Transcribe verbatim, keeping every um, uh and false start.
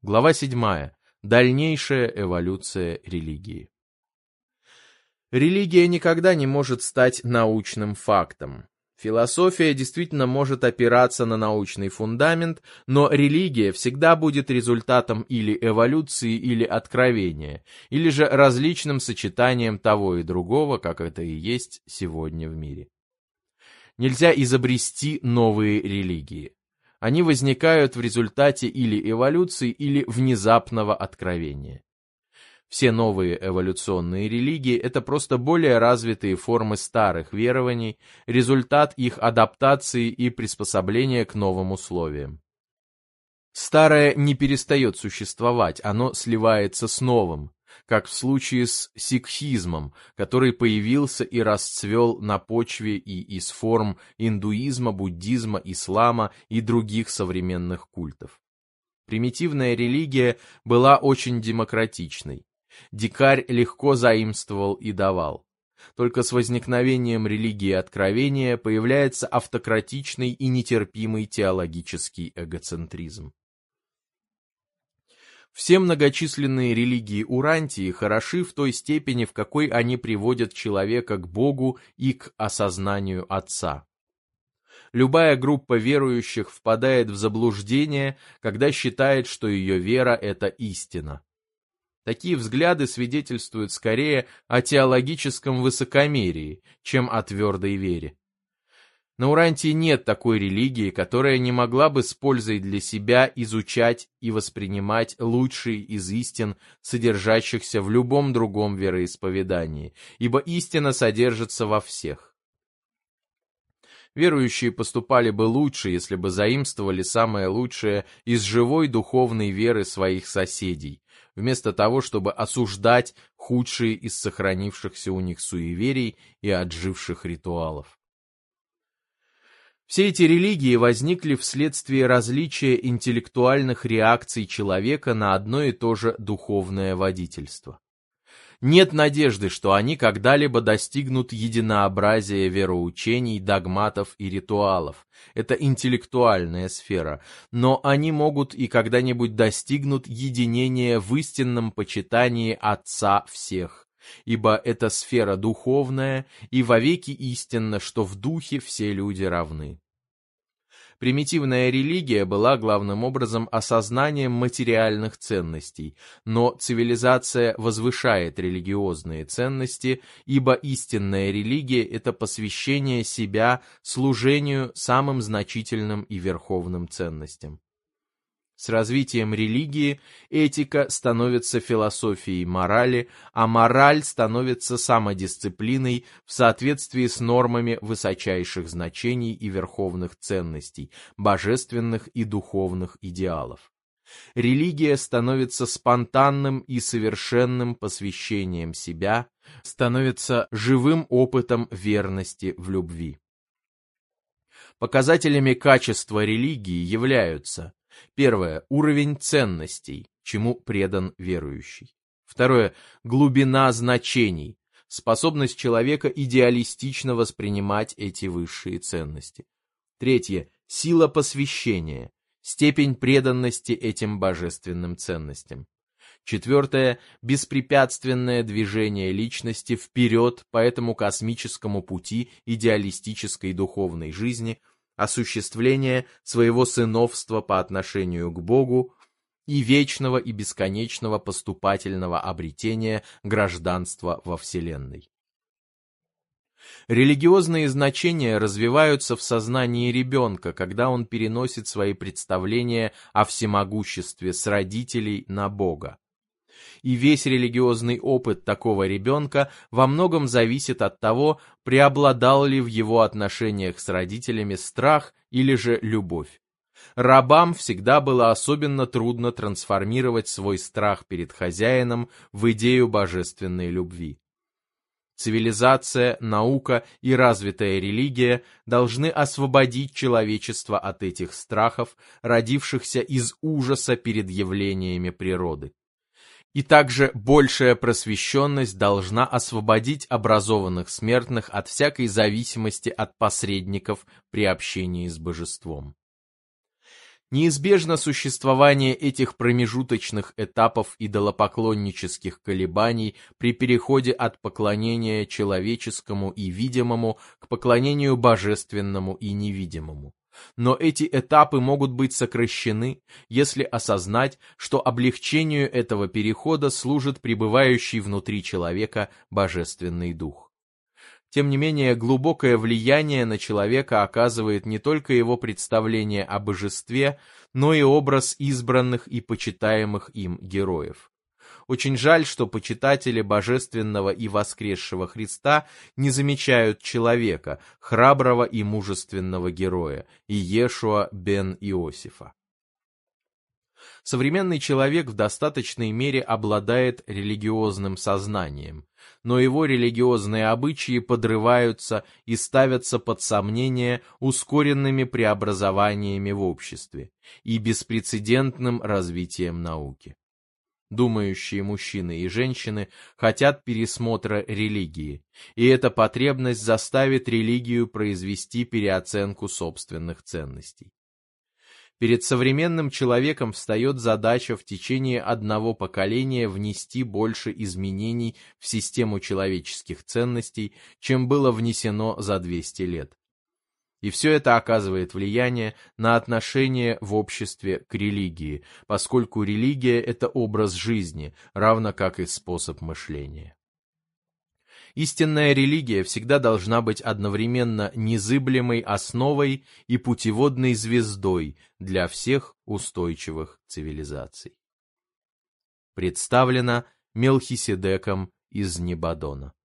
Глава седьмая. Дальнейшая эволюция религии. Религия никогда не может стать научным фактом. Философия действительно может опираться на научный фундамент, но религия всегда будет результатом или эволюции, или откровения, или же различным сочетанием того и другого, как это и есть сегодня в мире. Нельзя изобрести новые религии. Они возникают в результате или эволюции, или внезапного откровения. Все новые эволюционные религии – это просто более развитые формы старых верований, результат их адаптации и приспособления к новым условиям. Старое не перестает существовать, оно сливается с новым, как в случае с сикхизмом, который появился и расцвел на почве и из форм индуизма, буддизма, ислама и других современных культов. Примитивная религия была очень демократичной. Дикарь легко заимствовал и давал. Только с возникновением религии откровения появляется автократичный и нетерпимый теологический эгоцентризм. Все многочисленные религии Урантии хороши в той степени, в какой они приводят человека к Богу и к осознанию Отца. Любая группа верующих впадает в заблуждение, когда считает, что ее вера – это истина. Такие взгляды свидетельствуют скорее о теологическом высокомерии, чем о твердой вере. На Урантии нет такой религии, которая не могла бы с пользой для себя изучать и воспринимать лучшие из истин, содержащихся в любом другом вероисповедании, ибо истина содержится во всех. Верующие поступали бы лучше, если бы заимствовали самое лучшее из живой духовной веры своих соседей, вместо того, чтобы осуждать худшие из сохранившихся у них суеверий и отживших ритуалов. Все эти религии возникли вследствие различия интеллектуальных реакций человека на одно и то же духовное водительство. Нет надежды, что они когда-либо достигнут единообразия вероучений, догматов и ритуалов. Это интеллектуальная сфера, но они могут и когда-нибудь достигнут единения в истинном почитании Отца всех, ибо это сфера духовная, и вовеки истинно, что в духе все люди равны. Примитивная религия была главным образом осознанием материальных ценностей, но цивилизация возвышает религиозные ценности, ибо истинная религия – это посвящение себя служению самым значительным и верховным ценностям. С развитием религии этика становится философией морали, а мораль становится самодисциплиной в соответствии с нормами высочайших значений и верховных ценностей, божественных и духовных идеалов. Религия становится спонтанным и совершенным посвящением себя, становится живым опытом верности в любви. Показателями качества религии являются: первое – уровень ценностей, чему предан верующий. Второе – глубина значений, способность человека идеалистично воспринимать эти высшие ценности. Третье – сила посвящения, степень преданности этим божественным ценностям. Четвертое – беспрепятственное движение личности вперед по этому космическому пути идеалистической духовной жизни, осуществление своего сыновства по отношению к Богу и вечного и бесконечного поступательного обретения гражданства во Вселенной. Религиозные значения развиваются в сознании ребенка, когда он переносит свои представления о всемогуществе с родителей на Бога. И весь религиозный опыт такого ребенка во многом зависит от того, преобладал ли в его отношениях с родителями страх или же любовь. Рабам всегда было особенно трудно трансформировать свой страх перед хозяином в идею божественной любви. Цивилизация, наука и развитая религия должны освободить человечество от этих страхов, родившихся из ужаса перед явлениями природы. И также большая просвещенность должна освободить образованных смертных от всякой зависимости от посредников при общении с божеством. Неизбежно существование этих промежуточных этапов идолопоклоннических колебаний при переходе от поклонения человеческому и видимому к поклонению божественному и невидимому. Но эти этапы могут быть сокращены, если осознать, что облегчению этого перехода служит пребывающий внутри человека Божественный Дух. Тем не менее, глубокое влияние на человека оказывает не только его представление о божестве, но и образ избранных и почитаемых им героев. Очень жаль, что почитатели божественного и воскресшего Христа не замечают человека, храброго и мужественного героя, Иешуа бен Иосифа. Современный человек в достаточной мере обладает религиозным сознанием, но его религиозные обычаи подрываются и ставятся под сомнение ускоренными преобразованиями в обществе и беспрецедентным развитием науки. Думающие мужчины и женщины хотят пересмотра религии, и эта потребность заставит религию произвести переоценку собственных ценностей. Перед современным человеком встает задача в течение одного поколения внести больше изменений в систему человеческих ценностей, чем было внесено за двести лет. И все это оказывает влияние на отношение в обществе к религии, поскольку религия – это образ жизни, равно как и способ мышления. Истинная религия всегда должна быть одновременно незыблемой основой и путеводной звездой для всех устойчивых цивилизаций. Представлено Мелхиседеком из Небадона.